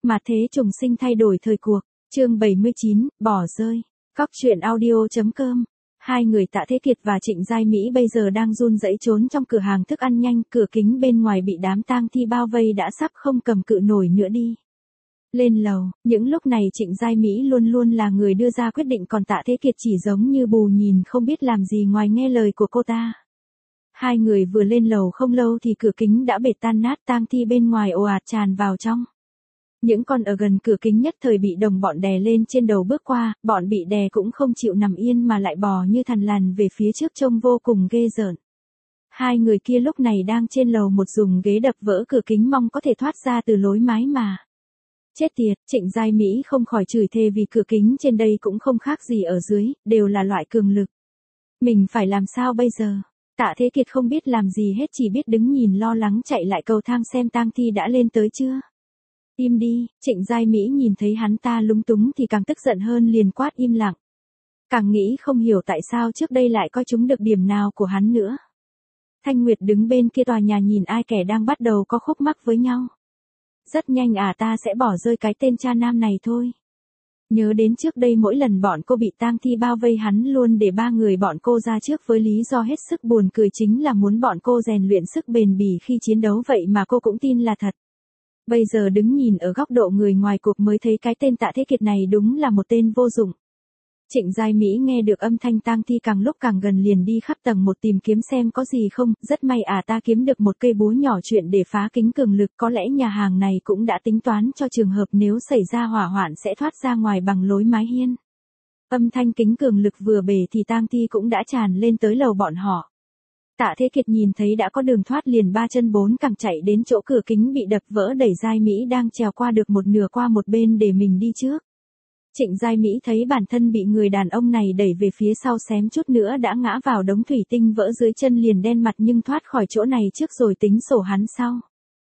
Mà thế trùng sinh thay đổi thời cuộc. Chương 79, bỏ rơi. Cóc truyện audio.com. Hai người Tạ Thế Kiệt và Trịnh Giai Mỹ bây giờ đang run rẩy trốn trong cửa hàng thức ăn nhanh, cửa kính bên ngoài bị đám tang thi bao vây đã sắp không cầm cự nổi nữa đi. Lên lầu, những lúc này Trịnh Giai Mỹ luôn luôn là người đưa ra quyết định, còn Tạ Thế Kiệt chỉ giống như bù nhìn không biết làm gì ngoài nghe lời của cô ta. Hai người vừa lên lầu không lâu thì cửa kính đã bể tan nát, tang thi bên ngoài ồ ạt tràn vào trong. Những con ở gần cửa kính nhất thời bị đồng bọn đè lên trên đầu bước qua, bọn bị đè cũng không chịu nằm yên mà lại bò như thằn lằn về phía trước trông vô cùng ghê rợn. Hai người kia lúc này đang trên lầu một dùng ghế đập vỡ cửa kính mong có thể thoát ra từ lối mái mà. Chết tiệt, Trịnh Giai Mỹ không khỏi chửi thề vì cửa kính trên đây cũng không khác gì ở dưới, đều là loại cường lực. Mình phải làm sao bây giờ? Tạ Thế Kiệt không biết làm gì hết, chỉ biết đứng nhìn lo lắng chạy lại cầu thang xem tang thi đã lên tới chưa. Im đi, Trịnh Giai Mỹ nhìn thấy hắn ta lúng túng thì càng tức giận hơn, liền quát im lặng. Càng nghĩ không hiểu tại sao trước đây lại coi chúng được điểm nào của hắn nữa. Thanh Nguyệt đứng bên kia tòa nhà nhìn ai kẻ đang bắt đầu có khúc mắc với nhau. Rất nhanh ta sẽ bỏ rơi cái tên cha nam này thôi. Nhớ đến trước đây mỗi lần bọn cô bị tang thi bao vây hắn luôn để ba người bọn cô ra trước với lý do hết sức buồn cười, chính là muốn bọn cô rèn luyện sức bền bỉ khi chiến đấu, vậy mà cô cũng tin là thật. Bây giờ đứng nhìn ở góc độ người ngoài cuộc mới thấy cái tên Tạ Thế Kiệt này đúng là một tên vô dụng. Trịnh Giai Mỹ nghe được âm thanh tang thi càng lúc càng gần liền đi khắp tầng một tìm kiếm xem có gì không, rất may ta kiếm được một cây búa nhỏ chuyện để phá kính cường lực, có lẽ nhà hàng này cũng đã tính toán cho trường hợp nếu xảy ra hỏa hoạn sẽ thoát ra ngoài bằng lối mái hiên. Âm thanh kính cường lực vừa bể thì tang thi cũng đã tràn lên tới lầu bọn họ. Tạ Thế Kiệt nhìn thấy đã có đường thoát liền ba chân bốn cẳng chạy đến chỗ cửa kính bị đập vỡ, đẩy Giai Mỹ đang trèo qua được một nửa qua một bên để mình đi trước. Trịnh Giai Mỹ thấy bản thân bị người đàn ông này đẩy về phía sau xém chút nữa đã ngã vào đống thủy tinh vỡ dưới chân, liền đen mặt nhưng thoát khỏi chỗ này trước rồi tính sổ hắn sau.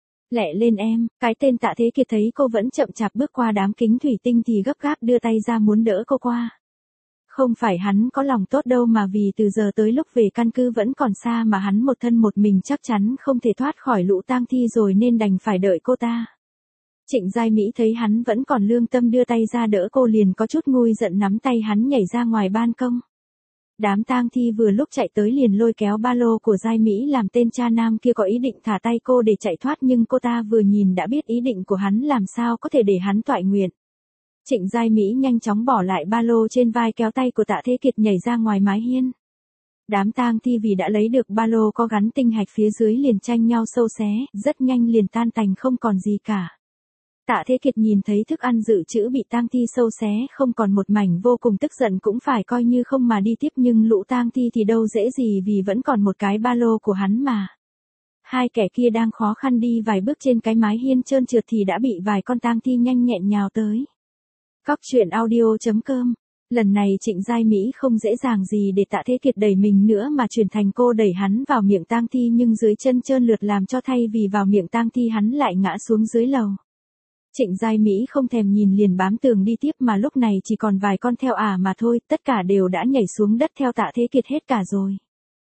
Lẹ lên em, cái tên Tạ Thế Kiệt thấy cô vẫn chậm chạp bước qua đám kính thủy tinh thì gấp gáp đưa tay ra muốn đỡ cô qua. Không phải hắn có lòng tốt đâu, mà vì từ giờ tới lúc về căn cứ vẫn còn xa mà hắn một thân một mình chắc chắn không thể thoát khỏi lũ tang thi rồi nên đành phải đợi cô ta. Trịnh Giai Mỹ thấy hắn vẫn còn lương tâm đưa tay ra đỡ cô liền có chút nguôi giận nắm tay hắn nhảy ra ngoài ban công. Đám tang thi vừa lúc chạy tới liền lôi kéo ba lô của Giai Mỹ, làm tên cha nam kia có ý định thả tay cô để chạy thoát, nhưng cô ta vừa nhìn đã biết ý định của hắn, làm sao có thể để hắn toại nguyện. Trịnh Giai Mỹ nhanh chóng bỏ lại ba lô trên vai, kéo tay của Tạ Thế Kiệt nhảy ra ngoài mái hiên. Đám tang thi vì đã lấy được ba lô có gắn tinh hạch phía dưới liền tranh nhau xâu xé, rất nhanh liền tan tành không còn gì cả. Tạ Thế Kiệt nhìn thấy thức ăn dự trữ bị tang thi xâu xé không còn một mảnh, vô cùng tức giận, cũng phải coi như không mà đi tiếp, nhưng lũ tang thi thì đâu dễ gì vì vẫn còn một cái ba lô của hắn mà. Hai kẻ kia đang khó khăn đi vài bước trên cái mái hiên trơn trượt thì đã bị vài con tang thi nhanh nhẹn nhào tới. Cóc truyện audio.com. Lần này Trịnh Giai Mỹ không dễ dàng gì để Tạ Thế Kiệt đẩy mình nữa mà chuyển thành cô đẩy hắn vào miệng tang thi, nhưng dưới chân trơn lượt làm cho thay vì vào miệng tang thi hắn lại ngã xuống dưới lầu. Trịnh Giai Mỹ không thèm nhìn liền bám tường đi tiếp, mà lúc này chỉ còn vài con theo mà thôi, tất cả đều đã nhảy xuống đất theo Tạ Thế Kiệt hết cả rồi.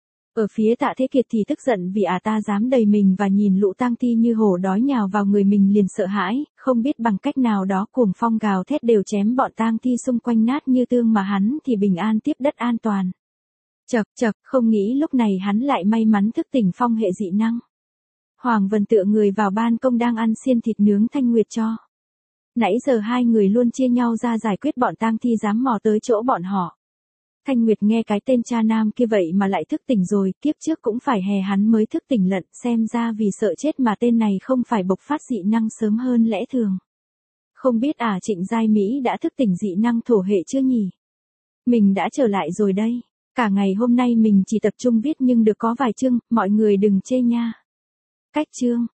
Ở phía Tạ Thế Kiệt thì tức giận vì ta dám đẩy mình và nhìn lũ tang thi như hổ đói nhào vào người mình liền sợ hãi, không biết bằng cách nào đó cuồng phong gào thét đều chém bọn tang thi xung quanh nát như tương, mà hắn thì bình an tiếp đất an toàn. Chậc chậc, không nghĩ lúc này hắn lại may mắn thức tỉnh phong hệ dị năng. Hoàng Vân tựa người vào ban công đang ăn xiên thịt nướng Thanh Nguyệt cho. Nãy giờ hai người luôn chia nhau ra giải quyết bọn tang thi dám mò tới chỗ bọn họ. Thanh Nguyệt nghe cái tên cha nam kia vậy mà lại thức tỉnh rồi, kiếp trước cũng phải hè hắn mới thức tỉnh lận, xem ra vì sợ chết mà tên này không phải bộc phát dị năng sớm hơn lẽ thường. Không biết Trịnh Giai Mỹ đã thức tỉnh dị năng thổ hệ chưa nhỉ? Mình đã trở lại rồi đây, cả ngày hôm nay mình chỉ tập trung viết nhưng được có vài chương, mọi người đừng chê nha. Cách chương